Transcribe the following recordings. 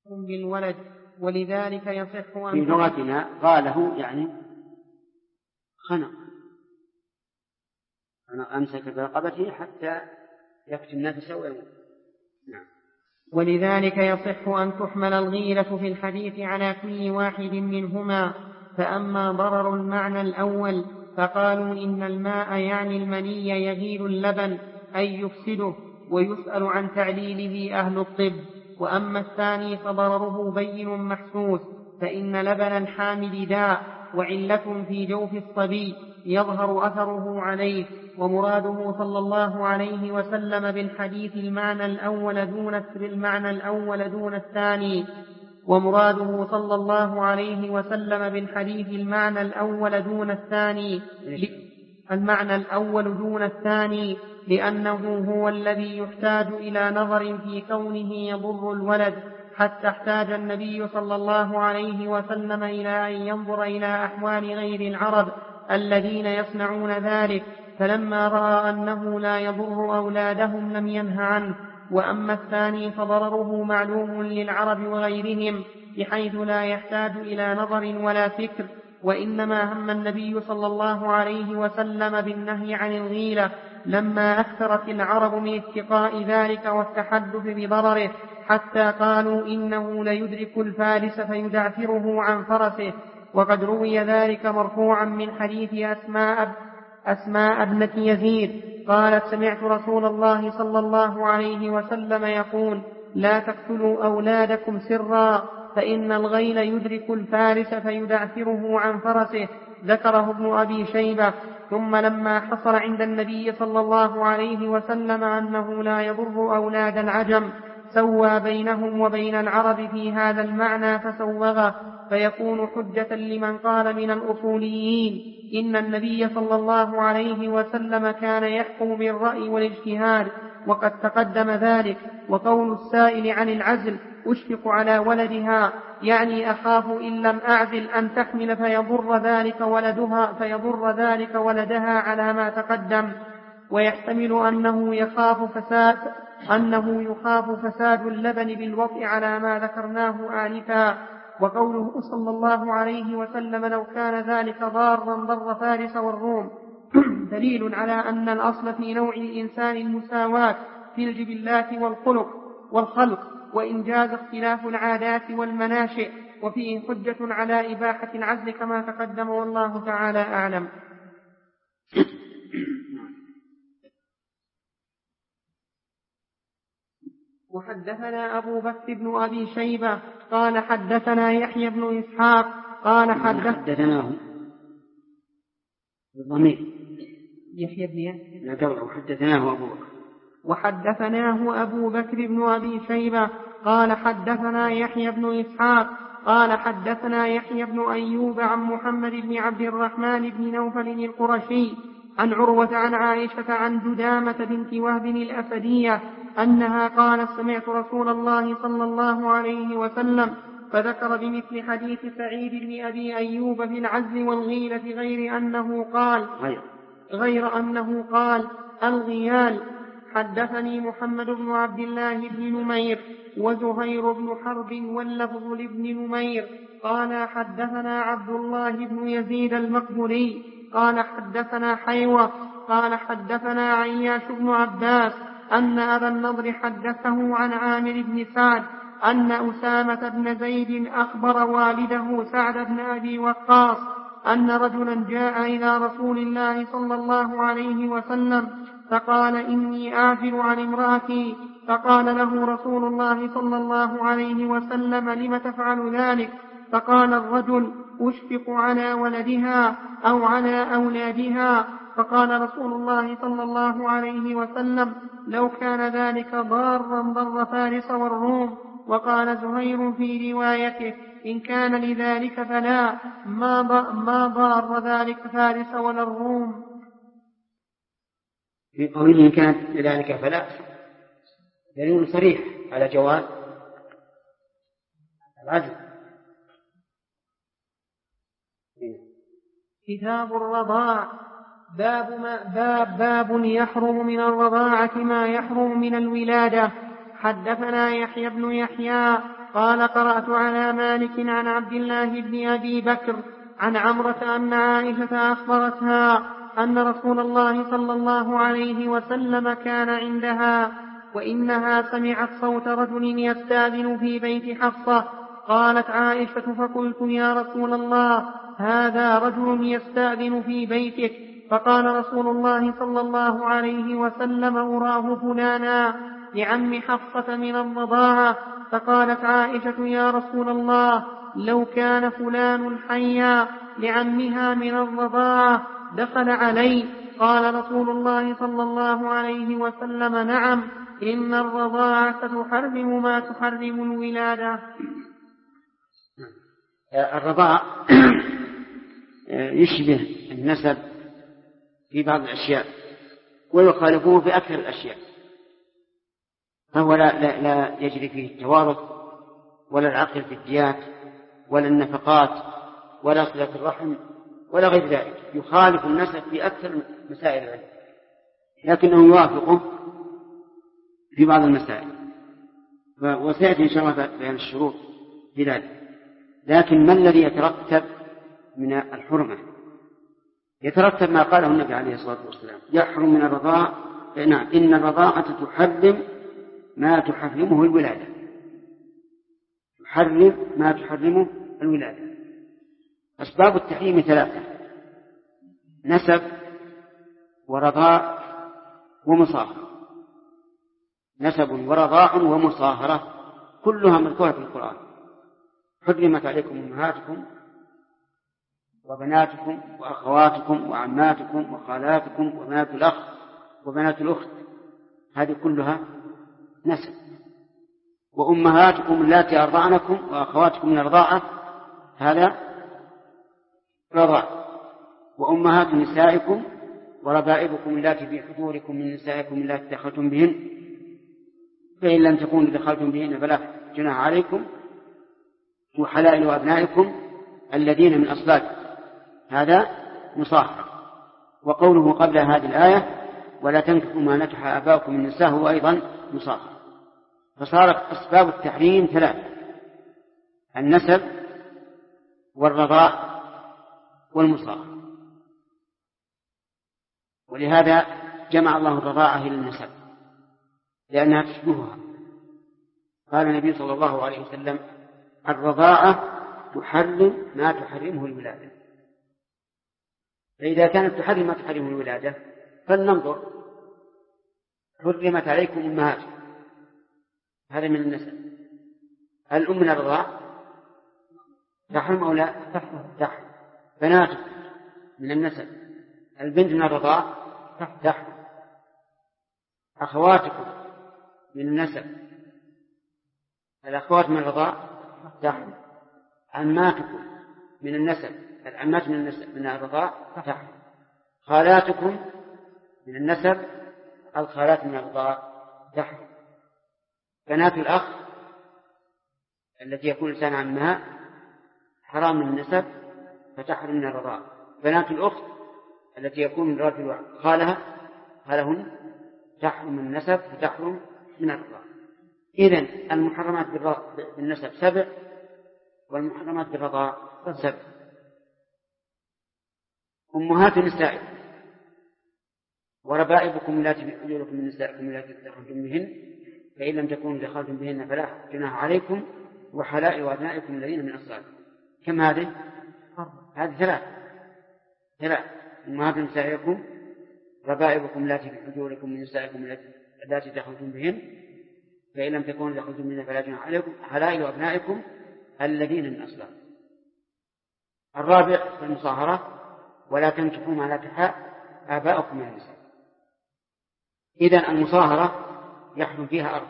بالولد، ولذلك يصح أن في لغتنا غاله يعني خنق، أنا أمسك برقبته حتى يكفي النفس ويموت. نعم. ولذلك يصح أن تحمل الغيلة في الحديث على كل واحد منهما. فأما ضرر المعنى الأول فقالوا إن الماء يعني المني يغيل اللبن أي يفسده، ويسأل عن تعليله أهل الطب. وأما الثاني فضرره بين محسوس، فإن لبن الحامل داء وعلة في جوف الصبي يظهر أثره عليه. ومراده صلى الله عليه وسلم بالحديث المعنى الأول دون الثاني ومراده صلى الله عليه وسلم بالحديث المعنى الأول دون الثاني لأنه هو الذي يحتاج إلى نظر في كونه يضر الولد، حتى احتاج النبي صلى الله عليه وسلم إلى أن ينظر إلى أحوال غير العرب الذين يصنعون ذلك، فلما رأى أنه لا يضر أولادهم لم ينه عنه. وأما الثاني فضرره معلوم للعرب وغيرهم بحيث لا يحتاج إلى نظر ولا فكر، وإنما هم النبي صلى الله عليه وسلم بالنهي عن الغيلة لما أكثرت العرب من اتقاء ذلك والتحدث بضرره، حتى قالوا إنه ليدرك الفارس فيدعثره عن فرسه. وقد روي ذلك مرفوعا من حديث أسماء ابنة يزيد قالت سمعت رسول الله صلى الله عليه وسلم يقول لا تقتلوا أولادكم سرا فإن الغيل يدرك الفارس فيدعثره عن فرسه. ذكره ابن أبي شيبة. ثم لما حصل عند النبي صلى الله عليه وسلم أنه لا يضر أولاد العجم سوى بينهم وبين العرب في هذا المعنى فسوغه، فيكون حجة لمن قال من الأصوليين إن النبي صلى الله عليه وسلم كان يحكم بالرأي والاجتهاد، وقد تقدم ذلك. وقول السائل عن العزل أشفق على ولدها يعني أخاف إن لم أعزل أن تحمل فيضر ذلك ولدها على ما تقدم. ويحتمل أنه يخاف فساد اللبن بالوطء على ما ذكرناه آنفا. وقوله صلى الله عليه وسلم لو كان ذلك ضارا ضر فارس والروم دليل على أن الأصل في نوع الإنسان المساواة في الجبلات والخلق، وإن جاز اختلاف العادات والمناشئ، وفيه حجة على إباحة العزل كما تقدم، والله تعالى أعلم. وحدثنا أبو بكر بن أبي شيبة قال حدثنا يحيى بن إسحاق قال حدثناه بالضمير يحيى بن حدثناه أبو بكر. وحدثناه أبو بكر بن أبي شيبة قال حدثنا يحيى بن إسحاق قال حدثنا يحيى بن أيوب عن محمد بن عبد الرحمن بن نوفل القرشي عن عروة عن عائشة عن جدامة بنت وهب الأسدية أنها قالت سمعت رسول الله صلى الله عليه وسلم فذكر بمثل حديث سعيد بن أبي أيوب في العزل والغيلة غير أنه قال الغيال. حدثني محمد بن عبد الله بن نمير وزهير بن حرب واللفظ لابن نمير قال حدثنا عبد الله بن يزيد المقبري قال حدثنا حيوة قال حدثنا عياش بن عباس أن أبا النضر حدثه عن عامر بن سعد أن أسامة بن زيد أخبر والده سعد بن أبي وقاص أن رجلا جاء إلى رسول الله صلى الله عليه وسلم فقال إني أعجل عن امرأتي، فقال له رسول الله صلى الله عليه وسلم لم تفعل ذلك؟ فقال الرجل أشفق على ولدها أو على أولادها. فقال رسول الله صلى الله عليه وسلم لو كان ذلك ضارا ضر فارس والروم. وقال زهير في روايته إن كان لذلك فلا ما ضار ذلك فارس ولا الروم. في قوله إن كانت لذلك فلا دليل صريح على جواز العزل. كتاب الرضاع. باب يحرم من الرضاعة ما يحرم من الولادة. حدثنا يحيى بن يحيى قال قرأت على مالك عن عبد الله بن أبي بكر عن عمرة أن عائشة أخبرتها أن رسول الله صلى الله عليه وسلم كان عندها وإنها سمعت صوت رجل يستأذن في بيت حفصة. قالت عائشة فقلت يا رسول الله هذا رجل يستأذن في بيتك. فقال رسول الله صلى الله عليه وسلم أراه فلانا لعم حفصة من الرضاعة. فقالت عائشة يا رسول الله لو كان فلان حيا لعمها من الرضاعة دخل علي. قال رسول الله صلى الله عليه وسلم نعم إن الرضاعة تحرم ما تحرم الولادة. الرضاع يشبه النسب في بعض الأشياء ويخالفه في أكثر الأشياء، فهو لا يجري فيه التوارث ولا العقل في الديات ولا النفقات ولا صلة الرحم ولا غير ذلك، يخالف النسب في أكثر مسائل العلم، لكنه يوافقه في بعض المسائل، وسيأتي إن شاء الله بيان الشروط في ذلك. لكن ما الذي يترتب من الحرمة؟ يترتب ما قاله النبي عليه الصلاة والسلام يحرم من الرضاع، إن الرضاعة تحرم ما تحرمه الولادة، تحرم ما تحرمه الولادة. أسباب التحريم ثلاثة: نسب ورضاع ومصاهرة. نسب ورضاع ومصاهرة كلها مذكورة في القرآن. حرمت عليكم أمهاتكم وبناتكم وأخواتكم وعماتكم وخالاتكم وبنات الأخ وبنات الأخت، هذه كلها نسب. وأمهاتكم اللاتي أرضعنكم وأخواتكم من الرضاعة، هذا رضاع. وأمهات نسائكم وربائبكم اللاتي في حجوركم من نسائكم اللاتي دخلتم بهن، فإن لم تكونوا دخلتم بهن فلا جناح عليكم. وحلائل أبنائكم الذين من أصلابكم، هذا مصاهرة. وقوله قبل هذه الآية ولا تنكحوا ما نكح آباؤكم من النساء هو أيضا مصاهرة. فصارت أسباب التحريم ثلاثة: النسب والرضاع والمصاهرة. ولهذا جمع الله الرضاعة إلى النسب لأنها تشبهها. قال النبي صلى الله عليه وسلم الرضاعة تحرم ما تحرمه الولادة. فإذا كانت تحرم ما تحرمه الولادة فلننظر. حرمت عليكم أمهاتكم، هذا من النسب. الأم من الرضاع تحرم أو لا؟ تحرم. بناتكم من النسب. البنت من الرضاع تحرم. أخواتكم من النسب. الأخوات من الرضاع تحرم. عماتكم من النسب. العمات من النسب من الرضاع تحرم. خالاتكم من النسب. الخالات من الرضاع تحرم. بنات الأخ التي يكون لسان عمها حرام من النسب فتحرم من الرضاع. بنات الأخت التي يكون الرجل خالها هلهن تحرم من النسب فتحرم من الرضاع. إذن المحرمات بالنسب 7 والمحرمات بالرضاع 7. أمهات نسائكم وربائبكم اللاتي في حجوركم من نسائكم اللاتي دخلتم بهن، فإن لم تكونوا دخلتم بهن فلا جناح عليكم. وحلائل أبنائكم الذين من أصلابكم. كم هذه؟ هذه 3. أمهات نسائكم ربائبكم اللاتي في حجوركم من نسائكم اللاتي دخلتم بهن، فإن لم تكونوا دخلتم بهن فلا جناح عليكم. حلائل أبنائكم الذين من أصلابكم. الرابع في المصاهرة ولا تنكحوا ما نكح آباؤكم من النساء. إذن المصاهرة يحرم فيها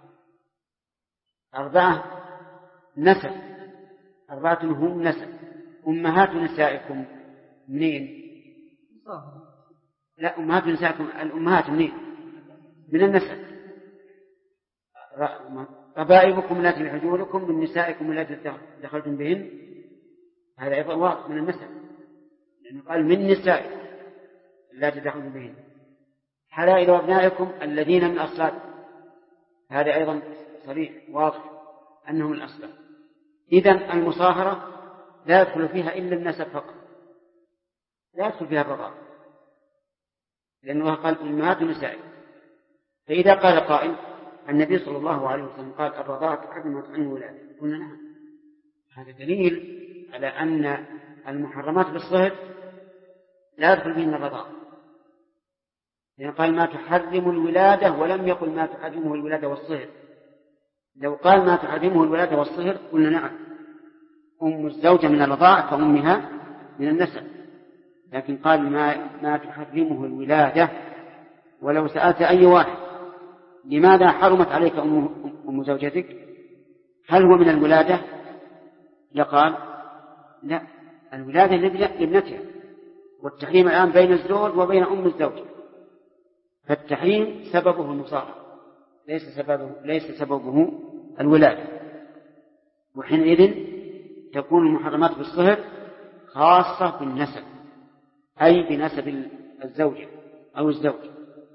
4 نسب. 4 هم نسب. أمهات نسائكم منين؟ لا، أمهات نسائكم الأمهات منين؟ من النسب. ربائبكم التي في حجوركم من نسائكم التي دخلتم بهن، هذا أيضا واضح من النسب لأنه قال من نسائكم التي دخلتم بهن. حلائل أبنائكم الذين من أصلابكم، هذا أيضا صريح واضح أنهم الأصلح. إذن المصاهرة لا يدخل فيها إلا النسب فقط، لا يدخل فيها الرضاع، لأنه قال أمهات النساء. فإذا قال قائل النبي صلى الله عليه وسلم قال الرضاعة حرمت عن الولادة، قلنا نعم، هذا دليل على أن المحرمات بالصهر لا يدخل فيهن الرضاعة، لأن قال ما تحرم الولادة ولم يقل ما تحرمه الولادة والصهر. لو قال ما تحرمه الولادة والصهر قلنا نعم، أم الزوجة من الرضاعة كأمها من النسب، لكن قال ما تحرمه الولادة. ولو سألت أي واحد لماذا حرمت عليك أم زوجتك، هل هو من الولادة؟ لقال لا، الولادة لابنتها، والتحريم الآن بين الزوج وبين أم الزوجة، فالتحريم سببه المصاهرة ليس سببه الولادة. وحينئذ تكون المحرمات بالصهر خاصة بالنسب، أي بنسب الزوجة أو الزوج.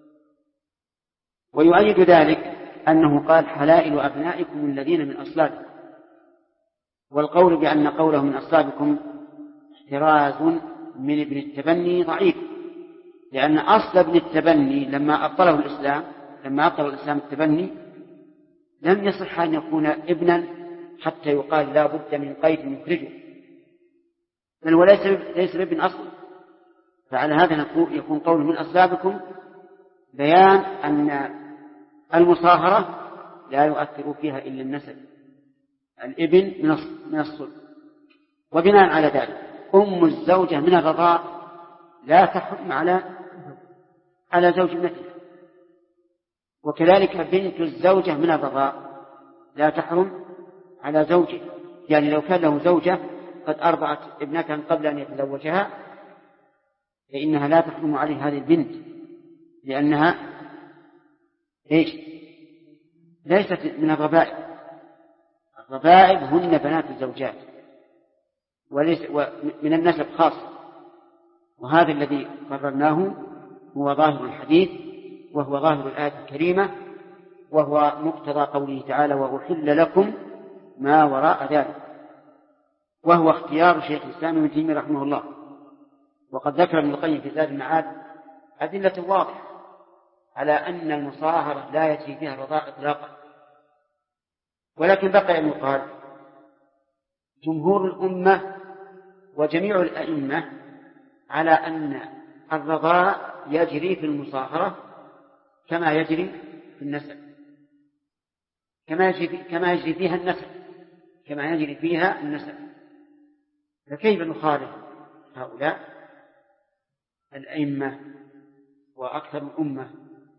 ويؤيد ذلك أنه قال حلائل أبنائكم الذين من أصلابكم، والقول بأن قوله من أصلابكم احتراز من ابن التبني ضعيف، لأن أصل ابن التبني لما أبطل الإسلام التبني لم يصح أن يكون ابنا حتى يقال لا بد من قيد يخرجه، بل هو ليس بابن أصلا. فعلى هذا يكون قوله من أصلابكم بيان أن المصاهرة لا يؤثر فيها إلا النسب، الابن من الصلب. وبناء على ذلك أم الزوجة من الرضاع لا تحرم على زوج ابنتها، وكذلك بنت الزوجة من الرضاع لا تحرم على زوجه. يعني لو كان له زوجة قد أرضعت ابنة قبل أن يتزوجها فإنها لا تحرم عليه هذه البنت، لأنها ليست من الربائب. الربائب هن بنات الزوجات ومن النسب خاصة، وهذا الذي قررناه هو ظاهر الحديث وهو ظاهر الآية الكريمة، وهو مقتضى قوله تعالى وأحل لكم ما وراء ذلك، وهو اختيار شيخ الإسلام ابن تيمية رحمه الله. وقد ذكر ابن القيم في زاد المعاد أدلة واضحة على أن المصاهرة لا يجري فيها الرضاع إطلاقا. ولكن بقي أن يقال جمهور الأمة وجميع الأئمة على أن الرضاع يجري في المصاهرة كما يجري في النسب، كما يجري فيها النسب. فكيف نخالف هؤلاء الأئمة وأكثر الأمة؟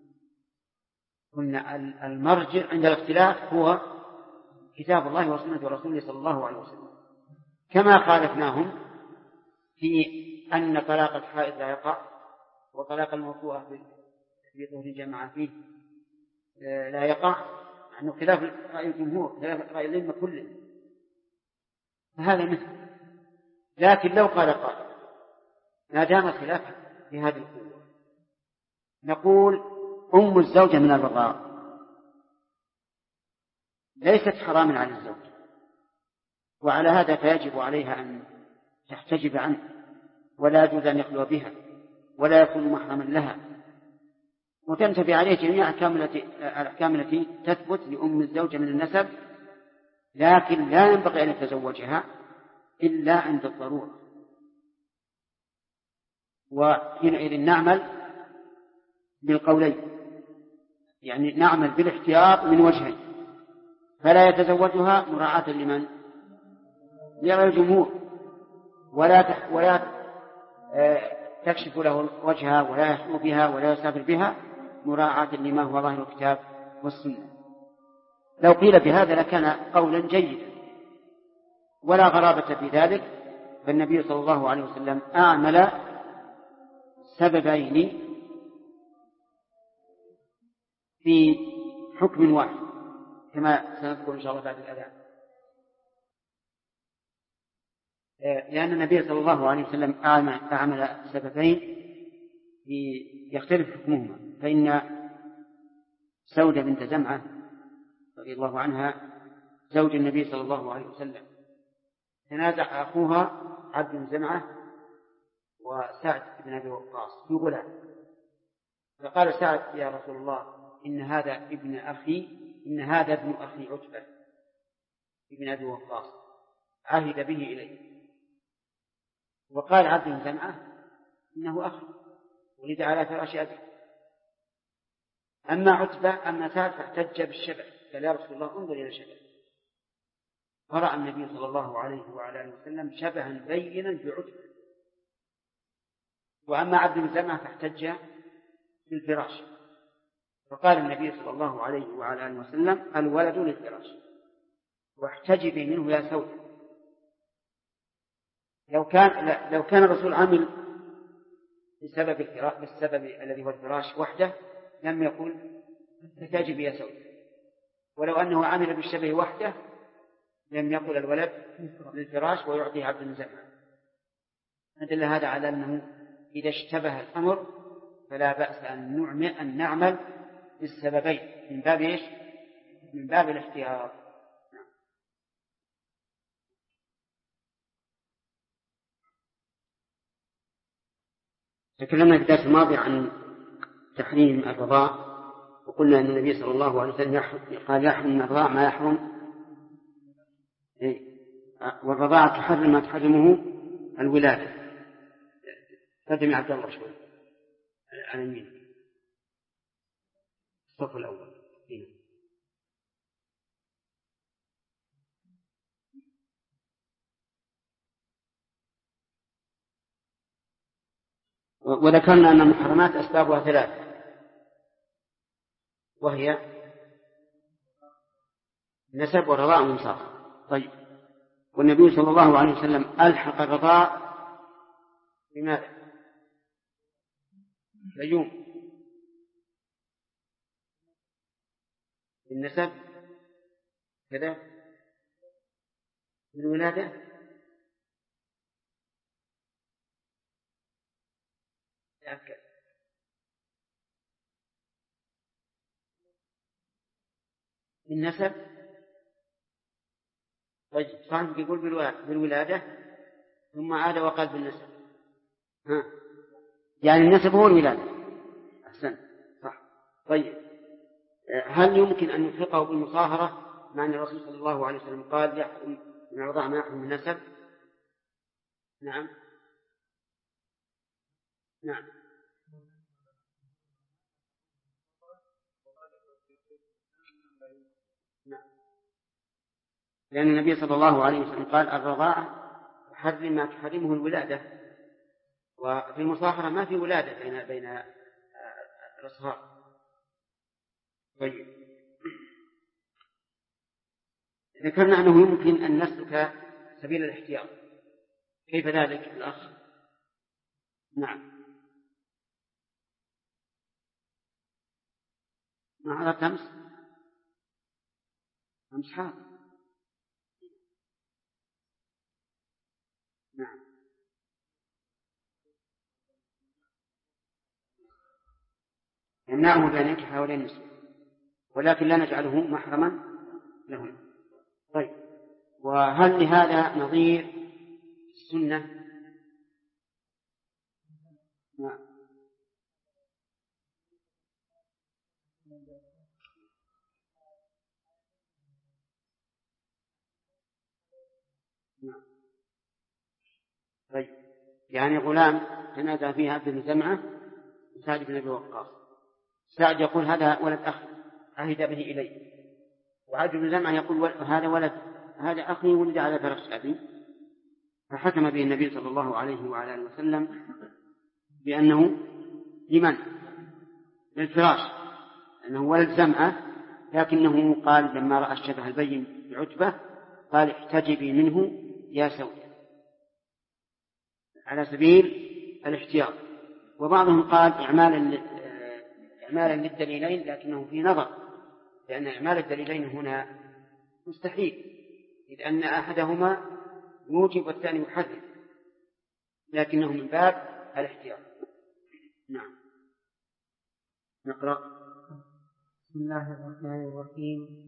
قلنا المرجع عند الاختلاف هو كتاب الله وسنة رسوله صلى الله عليه وسلم، كما خالفناهم في أن طلاق الحائض لا يقع وطلاق الموضوع في طهر الجماعة فيه لا يقع، عنه خلاف رأي الجمهور، خلاف رأي الأئمة كلهم، فهذا مثل. لكن لو قال قائل ما دام الخلاف في هذه القوة نقول أم الزوجة من الرضاع ليست حراما على الزوج، وعلى هذا فيجب عليها أن تحتجب عنه، ولا يجوز أن يخلو بها، ولا يكون محرما لها، وتنتبه عليه جميع الأحكام التي تثبت لأم الزوجة من النسب، لكن لا ينبغي أن يتزوجها إلا عند الضرورة. وحينئذ نعمل بالقولين، يعني نعمل بالاحتياط من وجهين، فلا يتزوجها مراعاة لمن؟ لرأي الجمهور، ولا تكشف له وجهها ولا يحكم بها ولا يسافر بها مراعاة لما هو ظاهر الكتاب والسنة. لو قيل بهذا لكان قولا جيدا ولا غرابة في ذلك، فالنبي صلى الله عليه وسلم أعمل سببين في حكم واحد كما سنذكر إن شاء الله بعد الأذان، لأن النبي صلى الله عليه وسلم أعمل سببين يختلف حكمهما. فإن سودة بنت زمعة رضي الله عنها زوج النبي صلى الله عليه وسلم تنازع أخوها عبد بن زمعة وسعد بن أبي وقاص في غلام، فقال سعد يا رسول الله إن هذا ابن أخي عتبة ابن أبي وقاص عهد به إليه. وقال عبد بن زمعة إنه أخي ولد على فراش أبي. أما سعد فاحتج بالشبه، قال يا رسول الله انظر إلى شبه، فرأى النبي صلى الله عليه وعلى آله وسلم شبها بينا بعتبة. وأما عبد بن زمعة فاحتج بالفراش، فقال النبي صلى الله عليه وعلى آله وسلم الولد للفراش واحتجبي منه يا سودة. لو كان الرسول عمل بالسبب الذي هو الفراش وحده لم يقل احتجبي يا سودة، ولو أنه عمل بالشبه وحده لم يقل الولد للفراش ويعطيه عبد بن زمعة. أدل هذا على أنه إذا اشتبه الأمر فلا بأس أن نعمل بالسببين من باب إيش؟ من باب الاختيار. تكلمنا في الدرس الماضي عن تحريم الرضاع، وقلنا أن النبي صلى الله عليه وسلم قال يحرم من الرضاع ما يحرم، والرضاعة تحرم ما تحرمه الولادة. قدم عبد الله شوي على اليمين الصف الأول هنا. وذكرنا أن المحرمات أسبابها ثلاثة، وهي نسب ورضاع ومصاهرة. طيب، والنبي صلى الله عليه وسلم ألحق الرضاع بماذا؟ بيوم بالنسب كذا بالولادة بالنسب. طيب صاحبك يقول بالولادة ثم عاد وقال بالنسب. يعني النسب هو الولادة. أحسن صح. طيب هل يمكن أن نلحقه بالمصاهرة مع أن الرسول صلى الله عليه وسلم قال يحكم من الرضاع ما يحكم من النسب؟ نعم نعم. لأن النبي صلى الله عليه وسلم قال الرضاعة تحرم ما تحرمه الولادة، وفي المصاهرة ما في ولادة بين الأصهار. طيب ذكرنا أنه يمكن أن نسلك سبيل الاحتياط، كيف ذلك الأخ؟ نعم. ما عرفت أمس حال. نعم. يمنعه بأن ينكح هؤلاء النسوة، ولكن لا نجعله محرما له. طيب، وهل لهذا نظير السنة؟ نعم. نعم. طيب يعني غلام تنازع فيه عبد بن زمعة وسعد بن أبي وقاص. سعد يقول هذا ولد أخي عهد به إلي، وعبد بن زمعة يقول هذا أخي ولد على فراش أبي. فحكم به النبي صلى الله عليه وعلى آله وسلم بأنه لمن؟ للفراش، أنه ولد زمعة، لكنه قال لما رأى الشبه البين بعتبة قال احتجبي منه يا سودة على سبيل الاحتياط. وبعضهم قال إعمالا للدليلين، لكنه في نظر، لأن إعمال الدليلين هنا مستحيل، إذ أن أحدهما يوجب والثاني يحرم، لكنه من باب الاحتياط. نعم. نقرأ. بسم الله الرحمن الرحيم.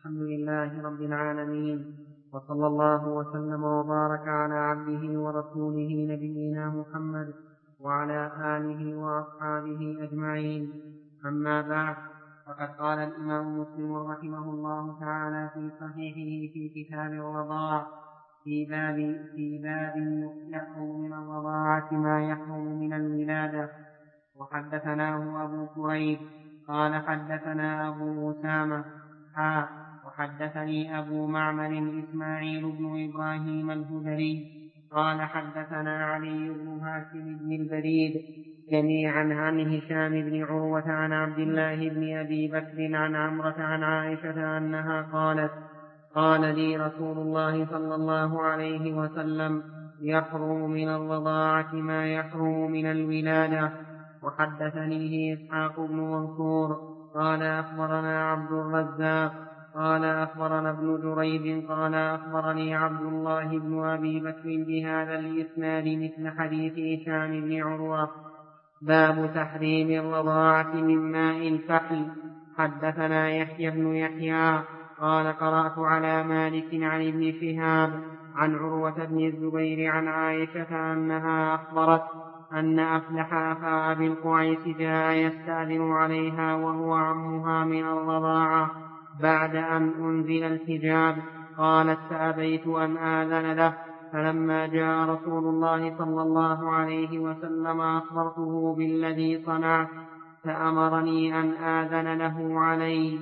الحمد لله رب العالمين، وصلى الله وسلم وبارك على عبده ورسوله نبينا محمد وعلى آله وأصحابه أجمعين. أما بعد، فقد قال الإمام مسلم رحمه الله تعالى في صحيحه في كتاب الرضاع في باب يحرم من الرضاعة ما يحرم من الولادة. وحدثناه أبو كريب قال حدثنا أبو أسامة وحدثني أبو معمر إسماعيل بن إبراهيم الهذلي قال حدثنا علي بن هاشم بن البريد جميعا عن هشام بن عروة عن عبد الله بن أبي بكر عن عمرة عن عائشة أنها قالت: قال لي رسول الله صلى الله عليه وسلم: يحرم من الرضاعة ما يحرم من الولادة. وحدثني إسحاق بن منصور قال أخبرنا عبد الرزاق قال أخبرنا ابن جريج قال أخبرني عبد الله بن أبي بكر بهذا الإسناد مثل حديث هشام بن عروة. باب تحريم الرضاعة من ماء الفحل. حدثنا يحيى بن يحيى قال قرأت على مالك عن ابن شهاب عن عروة بن الزبير عن عائشة أنها أخبرت أن أفلح أخا أبي القعيس جاء يستأذن عليها وهو عمها من الرضاعة بعد أن أنزل الحجاب. قالت: فأبيت أن آذن له، فلما جاء رسول الله صلى الله عليه وسلم أخبرته بالذي صنعت فأمرني أن آذن له عليه.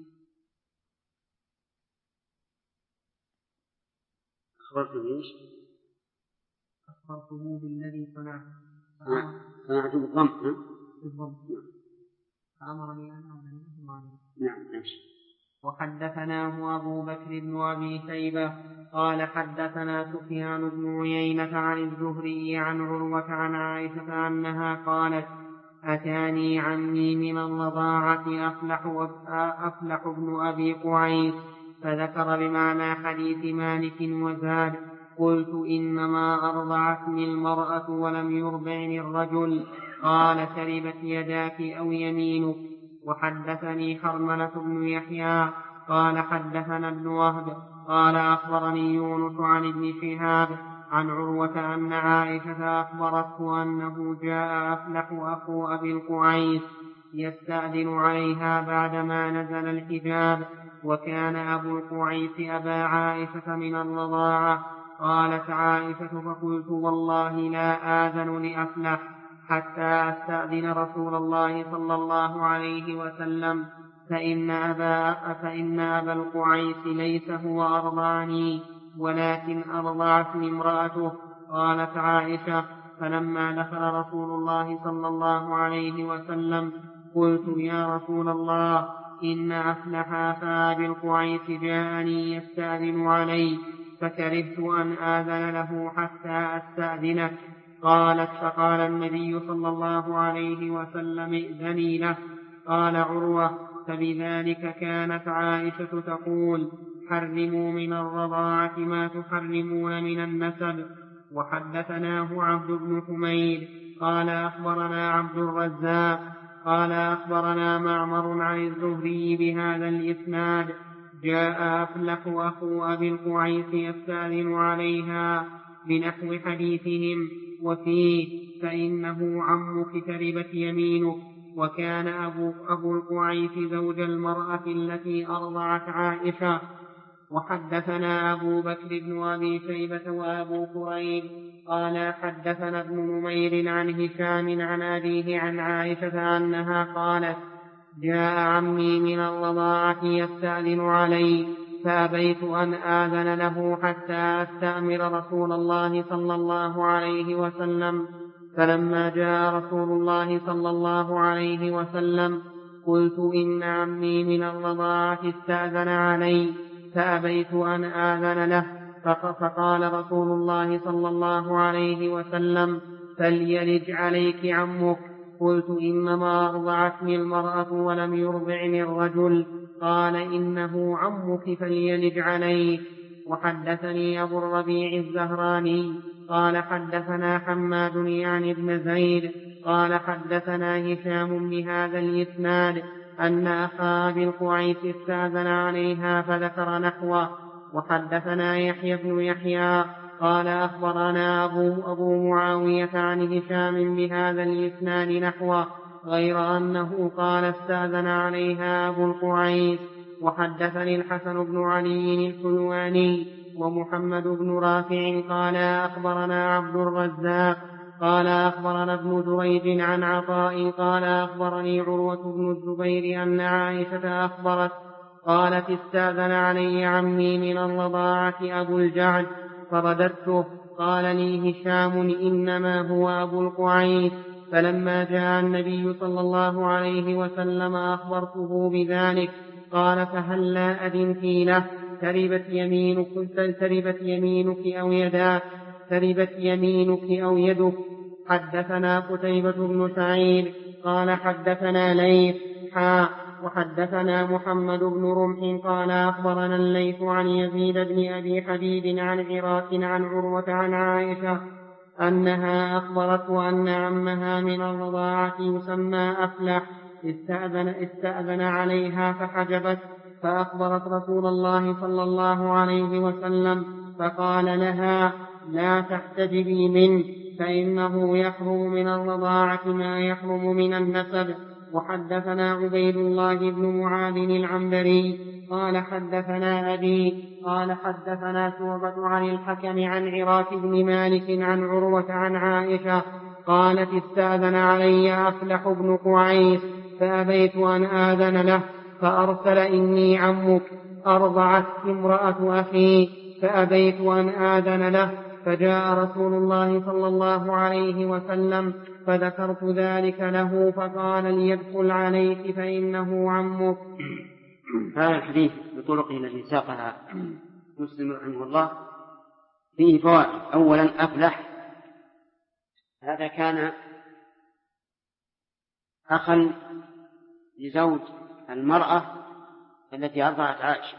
أخبرته بالذي صنعت صنعت بالضم. فأمرني أن آذن له عليه. نعم. وحدثناه أبو بكر بن أبي شيبة قال حدثنا سفيان بن عيينة عن الزهري عن عروة عن عائشة أنها قالت: أتاني عمي من الرضاعة أفلح بن أبي قعيس فذكر بمعنى حديث مالك وزاد: قلت: إنما أرضعتني المرأة ولم يرضعني الرجل. قال: تربت يداك أو يمينك. وحدثني حرملة بن يحيى قال حدثنا ابن وهب قال أخبرني يونس عن ابن شهاب عن عروة أن عائشة أخبرته أنه جاء أفلح أخو أبي القعيس يستأذن عليها بعدما نزل الحجاب، وكان أبو القعيس أبا عائشة من الرضاعة. قالت عائشة: فقلت: والله لا آذن لأفلح حتى أستأذن رسول الله صلى الله عليه وسلم، فإن أبا القعيس ليس هو أرضعني ولكن أرضعتني امرأته. قالت عائشة: فلما دخل رسول الله صلى الله عليه وسلم قلت: يا رسول الله، إن أفلح أخا أبي القعيس جاءني يستأذن علي فكرهت أن آذن له حتى أستأذنك. قالت: فقال النبي صلى الله عليه وسلم: ائذني له. قال عروة: فبذلك كانت عائشة تقول: حرموا من الرضاعة ما تحرمون من النسب. وحدثناه عبد بن حميد قال أخبرنا عبد الرزاق قال أخبرنا معمر عن الزهري بهذا الإسناد: جاء أفلح أخو أبي القعيس يستأذن عليها بنحو حديثهم، وفيه: فإنه عمك تربت يمينك. وكان أبو القعيس زوج المرأة التي أرضعت عائشة. وحدثنا أبو بكر بن أبي شيبة وأبو كريب قال حدثنا ابن نمير عن هشام عن أبيه عن عائشة أنها قالت: جاء عمي من الرضاعة يستأذن علي فأبيت أن آذن له حتى أستأمر رسول الله صلى الله عليه وسلم، فلما جاء رسول الله صلى الله عليه وسلم قلت: إن عمي من الرضاعة استأذن علي فأبيت أن آذن له. فقال رسول الله صلى الله عليه وسلم: فليلج عليك عمك. قلت: إنما أرضعتني المرأة ولم يرضعني الرجل. قال: إنه عمك فليلج عليك. وحدثني أبو الربيع الزهراني قال حدثنا حماد يعني ابن زيد قال حدثنا هشام بهذا الإسناد أن أخا أبي القعيس استأذن عليها فذكر نحوه. وحدثنا يحيى بن يحيى قال أخبرنا أبو معاوية عن هشام بهذا الإسناد نحوه غير أنه قال استأذن عليها أبو القعيس. وحدثني الحسن بن علي الحلواني ومحمد بن رافع قال أخبرنا عبد الرزاق قال أخبرنا ابن جريج عن عطاء قال أخبرني عروة بن الزبير أن عائشة أخبرت قالت استأذن علي عمي من الرضاعة أبو الجعد فرددته قال لي هشام إنما هو أبو القعيس. فلما جاء النبي صلى الله عليه وسلم أخبرته بذلك قال فهلا أذنت له تربت يمينك أو يدك. حدثنا قتيبة بن سعيد قال حدثنا ليث وحدثنا محمد بن رمح قال أخبرنا الليث عن يزيد بن أبي حبيب عن عراك عن عروة عن عائشة أنها أخبرته أن عمها من الرضاعة يسمى أفلح استأذن عليها فحجبت فأخبرت رسول الله صلى الله عليه وسلم فقال لها لا تحتجبي منه فإنه يحرم من الرضاعة ما يحرم من النسب. وحدثنا عبيد الله بن معاذ العنبري قال حدثنا أبي قال حدثنا شعبة عن الحكم عن عراك بن مالك عن عروة عن عائشة قالت استأذن علي أفلح بن قعيس فأبيت أن آذن له فأرسل إني عمك أرضعت امرأة أخي فأبيت أن آذن له فجاء رسول الله صلى الله عليه وسلم فذكرت ذلك له فقال ليدخل عليك فإنه عمك. هذا الحديث بطرقه التي ساقها مسلم رحمه الله فيه فوائد. أولا أفلح هذا كان أخا لزوج المرأة التي أرضعت عائشة،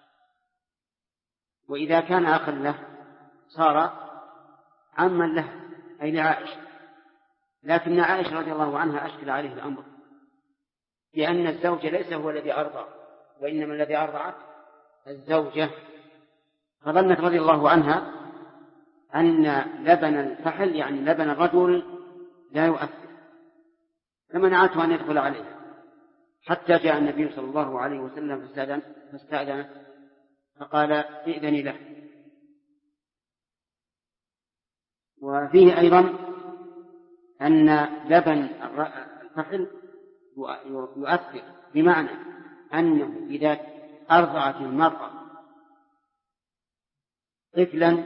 وإذا كان أخا له صار عما له أي لعائشة. لكن عائشة رضي الله عنها أشكل عليه الأمر لأن الزوج ليس هو الذي أرضع وإنما الذي أرضعت الزوجة، فظنت رضي الله عنها أن لبن الفحل يعني لبن الرجل لا يؤثر فمنعته أن يدخل عليه حتى جاء النبي صلى الله عليه وسلم فاستأذن فقال ائذني له. وفيه أيضا أن لبن الفحل يؤثر بمعنى أنه إذا أرضعت المرأة طفلا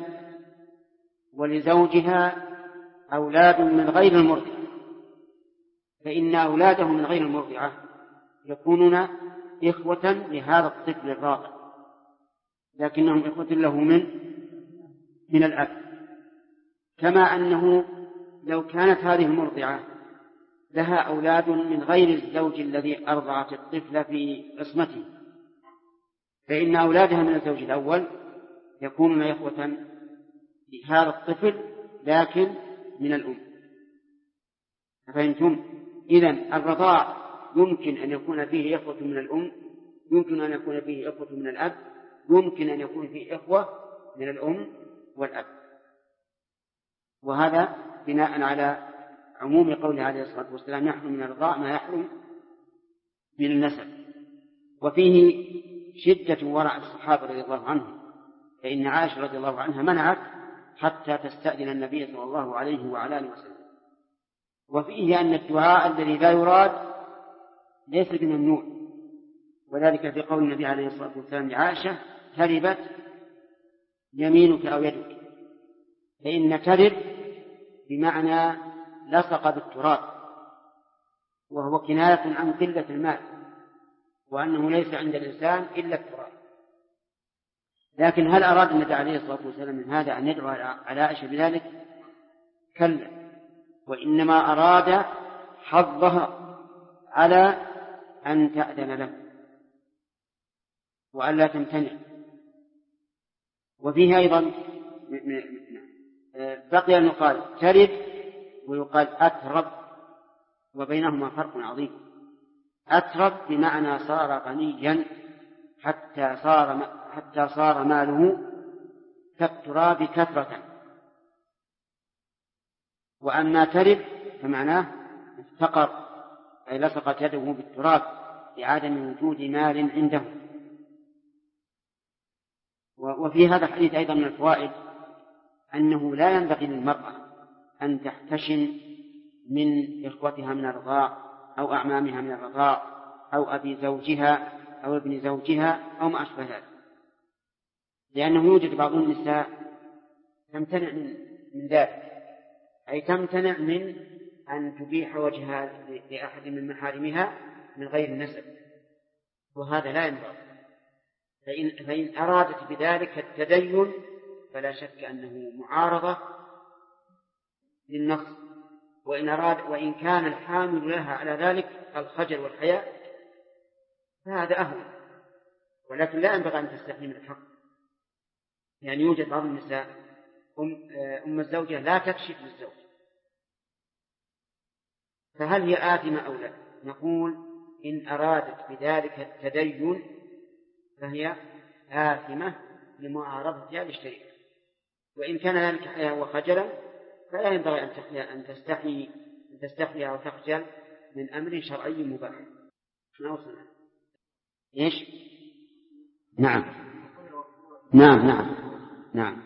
ولزوجها أولاد من غير المرضعة فإن أولاده من غير المرضعة يكونون إخوة لهذا الطفل الراضع لكنهم إخوة له من الأب، كما أنه لو كانت هذه المرضعة لها أولاد من غير الزوج الذي أرضعت الطفل في عصمته فإن أولادها من الزوج الأول يكونون إخوة لهذا الطفل لكن من الأم. فهمتم؟ إذن الرضاع يمكن أن يكون فيه إخوة من الأم، يمكن أن يكون فيه إخوة من الأب، يمكن أن يكون فيه إخوة من الأم والأب، وهذا بناء على عموم قوله عليه الصلاة والسلام يحرم من الرضاع ما يحرم من النسب. وفيه شدة ورع الصحابة رضي الله عنهم، فإن عائشة رضي الله عنها منعت حتى تستأذن النبي صلى الله عليه وعلى آله وسلم. وفيه أن الدعاء الذي لا يراد ليس بممنوع، وذلك في قول النبي عليه الصلاة والسلام لعائشة تربت يمينك أو يدك، فإن ترب بمعنى لصق بالتراب وهو كناية عن قلة المال وأنه ليس عند الإنسان إلا التراب. لكن هل أراد النبي عليه الصلاة والسلام من هذا أن يدعو على عائشة بذلك؟ كلا، وإنما أراد حظها على أن تأذن له وأن لا تمتنع. وفيه أيضا بقي أن يقال ترب ويقال أترب وبينهما فرق عظيم. أترف بمعنى صار غنيا حتى صار ماله كالتراب كثرة. وأما ترف فمعناه افتقر، أي لصقت يده بالتراب لعدم وجود مال عنده. وفي هذا الحديث أيضا من الفوائد أنه لا ينبغي للمرأة أن تحتشم من إخوتها من الرضاع أو أعمامها من الرضاع أو أبي زوجها أو ابن زوجها أو ما أشبه ذلك، لأنه يوجد بعض النساء تمتنع من ذلك، أي تمتنع من أن تبيح وجهها لأحد من محارمها من غير النسب، وهذا لا ينبغي. فإن أرادت بذلك التدين فلا شك أنه معارضة للنص، وإن كان الحامل لها على ذلك الخجل والحياء فهذا أهون، ولكن لا ينبغي أن تستحي من الحق. يعني يوجد بعض النساء أم الزوجة لا تكشف للزوج، فهل هي آثمة أو لا؟ نقول إن أرادت بذلك التدين فهي آثمة لمعارضتها للشريعة، وإن كان ذلك حياء وخجلا فلا ينبغي أن تستحي أو تخجل من أمر شرعي مباح. وصلنا إيش؟ نعم نعم نعم نعم.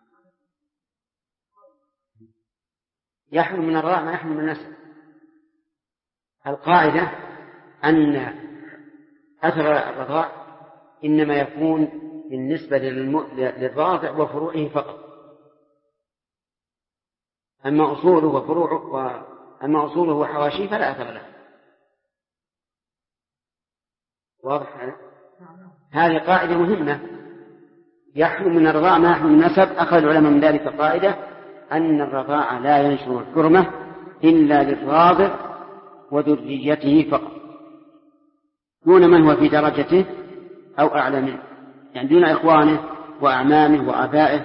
يحرم من الرضاع ما يحرم من النسب. القاعدة أن أثر الرضاع إنما يكون بالنسبة للراضع وفروعه فقط، أما أصوله وحواشيه فلا أثر له. واضح؟ هذه قاعدة مهمة. يحرم من الرضاع ما يحرم من النسب. أخذ العلماء من ذلك قاعدة أن الرضاع لا ينشر الحرمة إلا للراضع وذريته فقط، دون من هو في درجته أو أعلى منه، يعني دون إخوانه وأعمامه وآبائه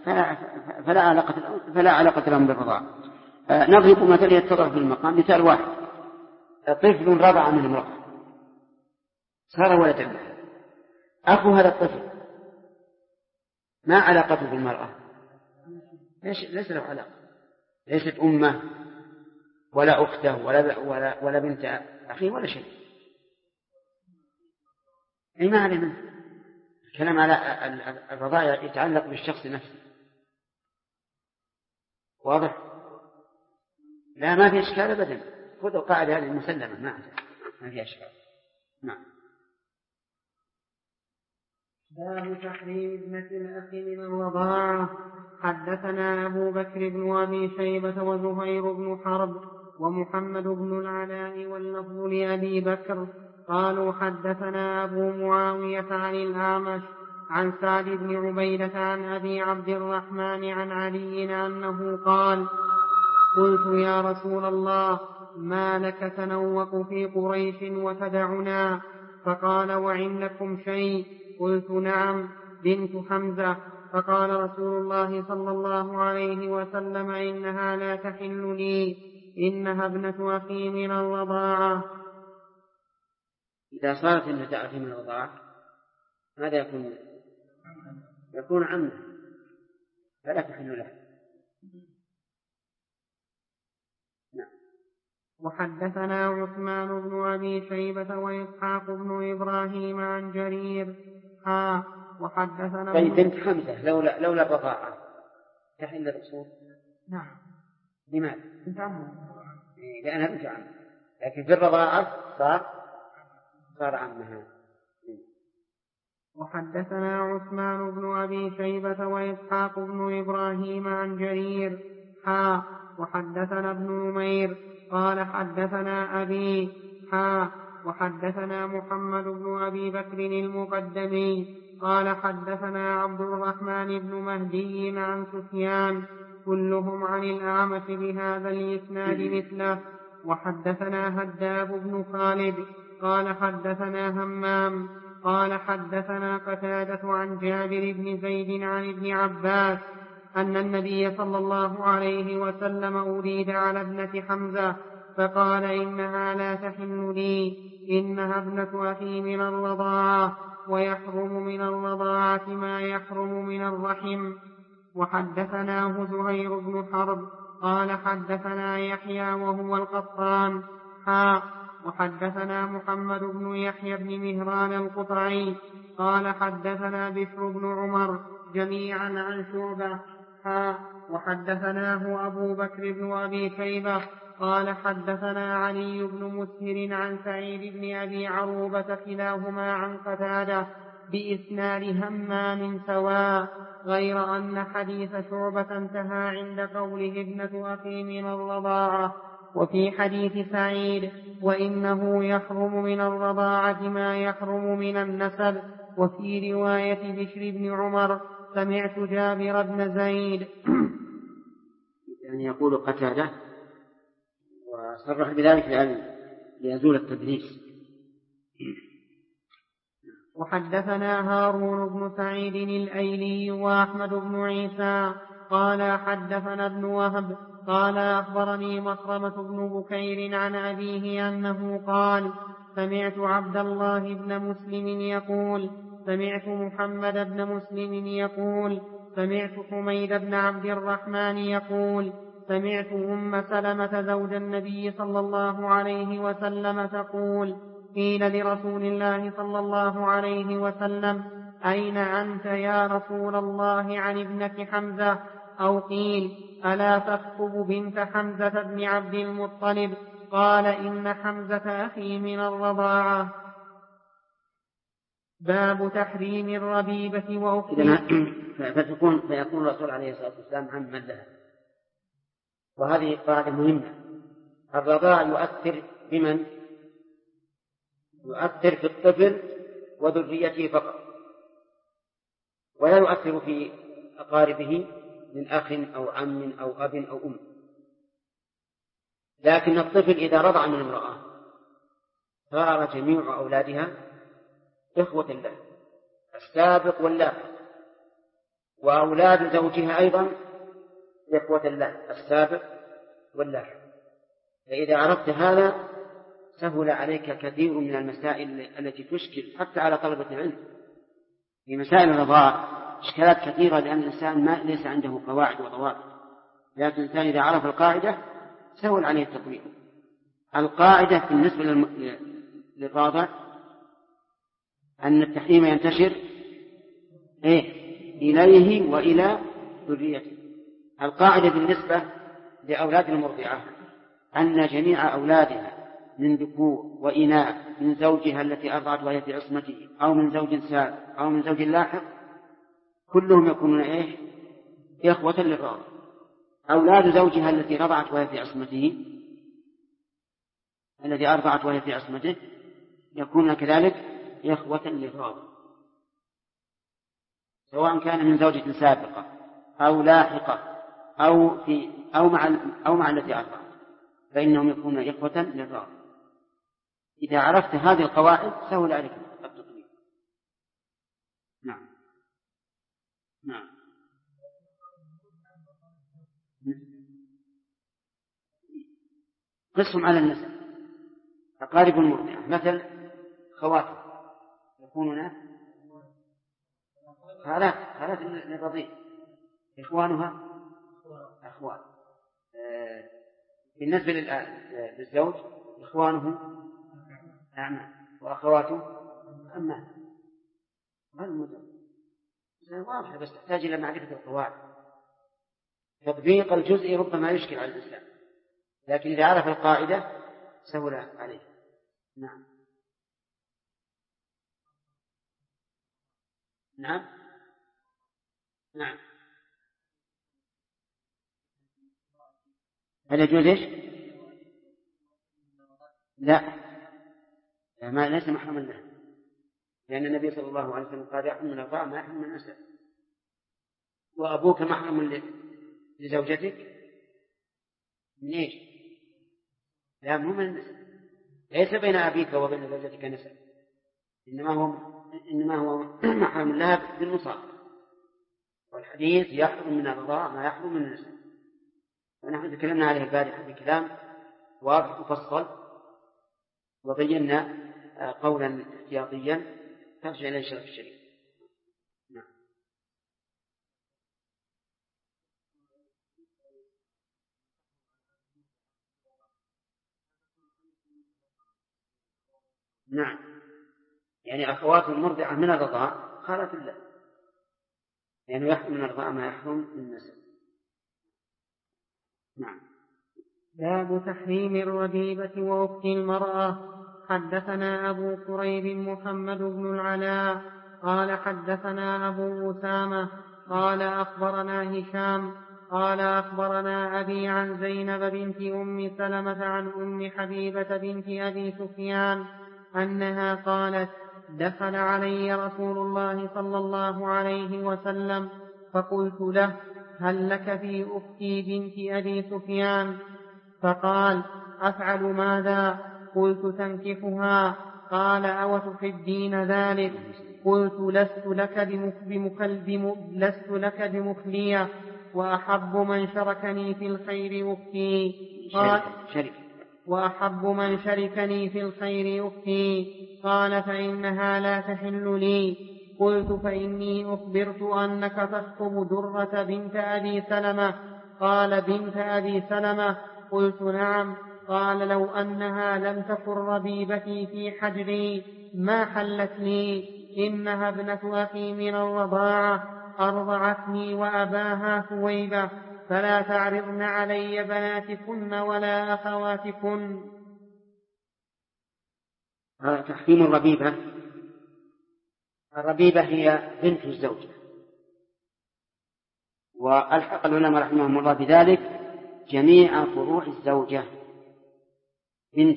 فلا علاقة لهم بالرضاعة. نضرب مثلا يتضح في المقام. مثال واحد: طفل رضع من امرأة صار ولدا له، أخو هذا الطفل ما علاقته بالمرأة؟ ليس له علاقة، ليست أمه ولا أخته ولا بنت أخيه ولا شيء. أي ما عليه منه. الكلام على الرضاعة يتعلق بالشخص نفسه. واضح؟ لا، ما في إشكال أبدا. خذوا القاعدة هذه المسلمة، ما في إشكال. نعم. باب تحريم ابنة الأخ من الرضاعة. حدثنا أبو بكر بن أبي شيبة وزهير بن حرب ومحمد بن العلاء واللفظ لأبي بكر قالوا حدثنا أبو معاوية عن الأعمش عن سعد بن عبيدة عن أبي عبد الرحمن عن علي أنه قال: قلت يا رسول الله ما لك تنوق في قريش وتدعنا؟ فقال: وعندكم شيء؟ قلت: نعم، بنت حمزة. فقال رسول الله صلى الله عليه وسلم: إنها لا تحل لي، إنها ابنة أخي من الرضاعة. إذا صارت ابنة أخي من الرضاعة ماذا يكون عمه، فلا تحل له. نعم. وحدثنا عثمان بن أبي شيبة وإسحاق بن إبراهيم عن جرير وحدثنا بنت حمزة لولا الرضاعة تحل الرسول. نعم. لماذا؟ بنت عمه. لأنها بنت عمه، لكن في الرضاعة صار عمها. وحدثنا عثمان بن أبي شيبة وإسحاق بن إبراهيم عن جرير وحدثنا ابن نمير قال حدثنا أبي وحدثنا محمد بن أبي بكر المقدمي قال حدثنا عبد الرحمن بن مهدي عن سفيان كلهم عن الأعمش بهذا الإسناد مثله. وحدثنا هداب بن خالد قال حدثنا همام قال حدثنا قتادة عن جابر بن زيد عن ابن عباس أن النبي صلى الله عليه وسلم أريد على ابنة حمزة فقال إنها لا تحل لي، إنها ابنة أخي من الرضاعة، ويحرم من الرضاعة ما يحرم من الرحم. وحدثناه زهير بن حرب قال حدثنا يحيى وهو القطان وحدثنا محمد بن يحيى بن مهران القطعي قال حدثنا بشر بن عمر جميعا عن شعبة وحدثناه أبو بكر بن أبي شيبة قال حدثنا علي بن مسهر عن سعيد بن أبي عروبة كلاهما عن قتادة بإسناد همام سواء، غير أن حديث شعبة انتهى عند قوله ابنة أخي من الرضاعة. وفي حديث سعيد وإنه يحرم من الرضاعة ما يحرم من النسب. وفي رواية بشر بن عمر سمعت جابر بن زيد يعني يقول قتادة وصرح بذلك ليزول التدليس. وحدثنا هارون بن سعيد الأيلي وأحمد بن عيسى قال حدثنا ابن وهب قال أخبرني مخرمة بن بكير عن أبيه أنه قال سمعت عبد الله بن مسلم يقول سمعت محمد بن مسلم يقول سمعت حميد بن عبد الرحمن يقول سمعت أم سلمة زوج النبي صلى الله عليه وسلم تقول قيل لرسول الله صلى الله عليه وسلم أين أنت يا رسول الله عن ابنة حمزة؟ أو قيل ألا تخطب بنت حمزة بن عبد المطلب؟ قال إن حمزة أخي من الرضاعة. باب تحريم الربيبة وأختها. فيكون الرسول عليه الصلاة والسلام عمّا لها. وهذه قاعدة مهمة. الرضاع يؤثر بمن؟ يؤثر في الطفل وذريته فقط، ولا يؤثر في أقاربه من أخ أو عم أو أب أو أم. لكن الطفل إذا رضع من امرأة صار جميع أولادها إخوة له، السابق واللاحق، وأولاد زوجها أيضا إخوة له، السابق واللاحق. فإذا عرفت هذا سهل عليك كثير من المسائل التي تشكل حتى على طلبة العلم. في مسائل الرضاعة إشكالات كثيرة، لأن الإنسان ليس عنده قواعد وضوابط، لكن الإنسان إذا عرف القاعدة سهل عليه التطبيق. القاعدة بالنسبة للراضع أن التحريم ينتشر إليه وإلى ذريته. القاعدة بالنسبة لأولاد المرضعة أن جميع أولادها من ذكور وإناث من زوجها التي أرضعت وهي في عصمته أو من زوج سابق أو من زوج لاحق كلهم يكونون إخوة للراضع. أولاد زوجها التي رضعت وهي في عصمته الذي أرضعت وهي في عصمته يكونون كذلك إخوة للراضع، سواء كان من زوجة سابقة أو لاحقة أو مع التي أرضعت، فإنهم يكونون إخوة للراضع. إذا عرفت هذه القواعد سهل عليك التطبيق. نعم. قسم على النسب. أقارب المرضعة مثل خواته يكونون خالات للرضيع، إخوانها أخوان. بالنسبة للزوج إخوانه أعمام وأخواته أمات. هذا الموضوع واضح، بس تحتاج إلى معرفة القواعد. تطبيق الجزء ربما يشكل على الإنسان، لكن إذا عرف القاعدة سهل عليه. نعم. هل يجوز لا ما ليس محرما له، لأن النبي صلى الله عليه وسلم قال يحرم من الرضاعة ما يحرم من النسب. وأبوك محرم لزوجتك من إيش؟ لا مو من النسب، ليس بين أبيك وبين زوجتك نسب، إنما هو محرم لها بالمصاهرة. والحديث يحرم من الرضاعة ما يحرم من النسب، ونحن تكلمنا عليه البارحة في كلام واضح مفصل، وبينا قولا احتياطيا ترجع إلى شرح الشريف. نعم، يعني أخوات المرضعة من الرضاع خالت الله، يعني يحرم من الرضاع ما يحرم من النسب. نعم. باب تحريم الربيبة وأخت المرأة. حدثنا أبو كريب محمد بن العلاء قال حدثنا أبو أسامة قال أخبرنا هشام قال أخبرنا أبي عن زينب بنت أم سلمة عن أم حبيبة بنت أبي سفيان أنها قالت: دخل علي رسول الله صلى الله عليه وسلم فقلت له: هل لك في أختي بنت أبي سفيان؟ فقال: أفعل ماذا؟ قلت: تنكحها. قال: أو تحبين ذلك؟ قلت: لست لك بمخلية، وأحب من شركني في الخير أختي. قال: فإنها لا تحل لي. قلت: فإني أخبرت أنك تخطب درة بنت أبي سلمة. قال: بنت أبي سلمة؟ قلت: نعم. قال: لو أنها لم تكن ربيبتي في حجري ما حلت لي، إنها ابنة أخي من الرضاعة، أرضعتني وأباها ثويبة، فلا تعرضن علي بناتكن ولا أخواتكن. تحريم الربيبة. الربيبة هي بنت الزوج، والحق العلماء رحمهم الله بذلك جميع فروع الزوجة، بنت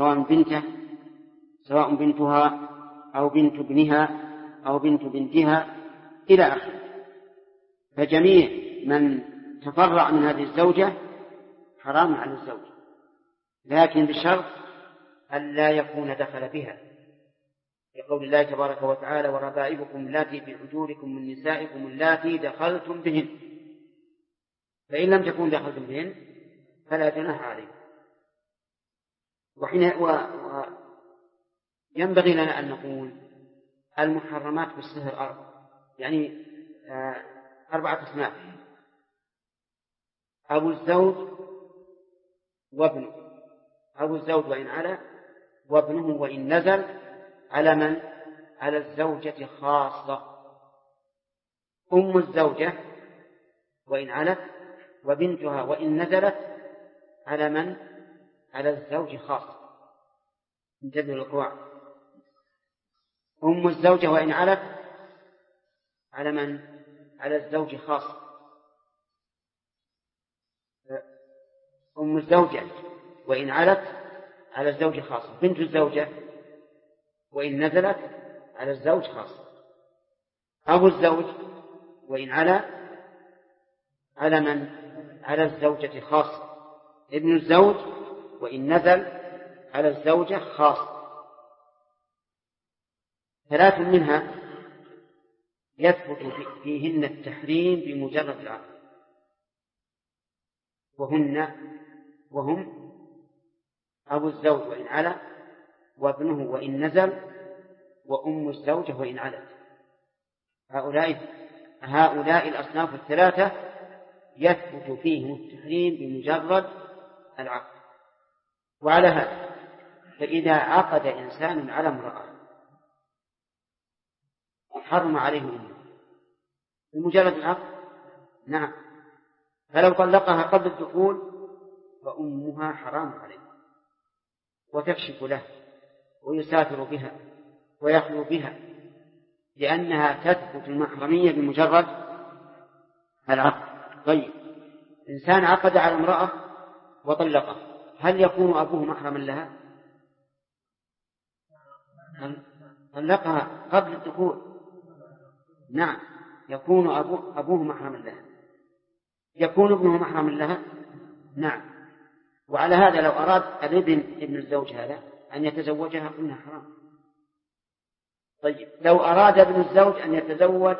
سواء بنتها أو بنت ابنها أو بنت بنتها إلى آخره. فجميع من تفرع من هذه الزوجة حرام على الزوج، لكن بشرط ألا يكون دخل بها، لقول الله تبارك وتعالى: وربائبكم اللاتي في حجوركم من نسائكم اللاتي دخلتم بهن. فإن لم تكون دخلتم بهن فلا جناح عليكم. ينبغي لنا أن نقول المحرمات بالسهر يعني 4 أصناف: أبو الزوج وابنه، أبو الزوج وإن علا، وابنه وإن نزل، على من؟ على الزوجة خاصة. أم الزوجة وإن علت، وبنتها وإن نزلت، على من؟ على الزوج خاصة. انتبهوا للقواعد. أم الزوجة وإن علت على من؟ على الزوج خاصة. أم الزوجة وإن علت على الزوج خاصة. بنت الزوجة وإن نزلت على الزوج خاصة. أبو الزوج وإن علا على من؟ على الزوجة خاصة. ابن الزوج وإن نزل على الزوجة خاصة. 3 منها يثبت فيهن التحريم بمجرد العقد، وهم أبو الزوج وإن علا، وابنه وإن نزل، وأم الزوجة وإن علت. هؤلاء الأصناف 3 يثبت فيهم التحريم بمجرد العقد. وعلى هذا فإذا عقد إنسان على امرأة حرم عليه أمه بمجرد العقد، نعم، فلو طلقها قبل الدخول فأمها حرام عليه، وتكشف له ويسافر بها ويخلو بها، لأنها تثبت المحرمية بمجرد العقد. طيب، إنسان عقد على امرأة وطلقها، هل يكون أبوه محرما لها؟ طلقها قبل الدخول، نعم، يكون أبوه محرما لها. يكون ابنه محرما لها، نعم. وعلى هذا لو أراد ابن الزوج هذا أن يتزوجها قلنا حرام. طيب، لو أراد ابن الزوج أن يتزوج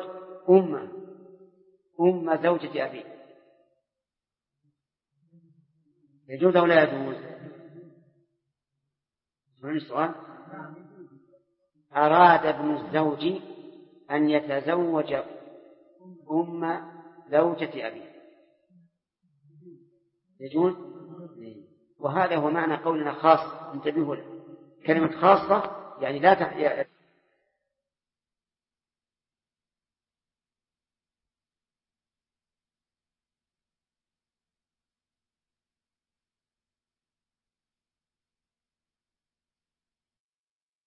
أم زوجة أبيه، يجوز أو لا يجوز؟ من السؤال؟ أراد ابن الزوج أن يتزوج أم زوجة أبيه يجوز؟ وهذا هو معنى قولنا خاص. انتبهوا، كلمة خاصة يعني لا